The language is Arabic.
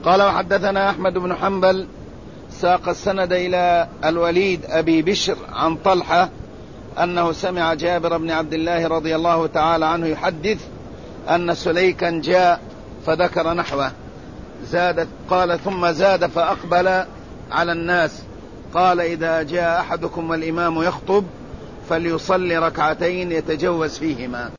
قال وحدثنا أحمد بن حنبل ساق السند إلى الوليد أبي بشر عن طلحة أنه سمع جابر بن عبد الله رضي الله تعالى عنه يحدث أن سليكا جاء فذكر نحوه. قال ثم زاد فأقبل على الناس قال إذا جاء أحدكم والإمام يخطب فليصلي ركعتين يتجوز فيهما.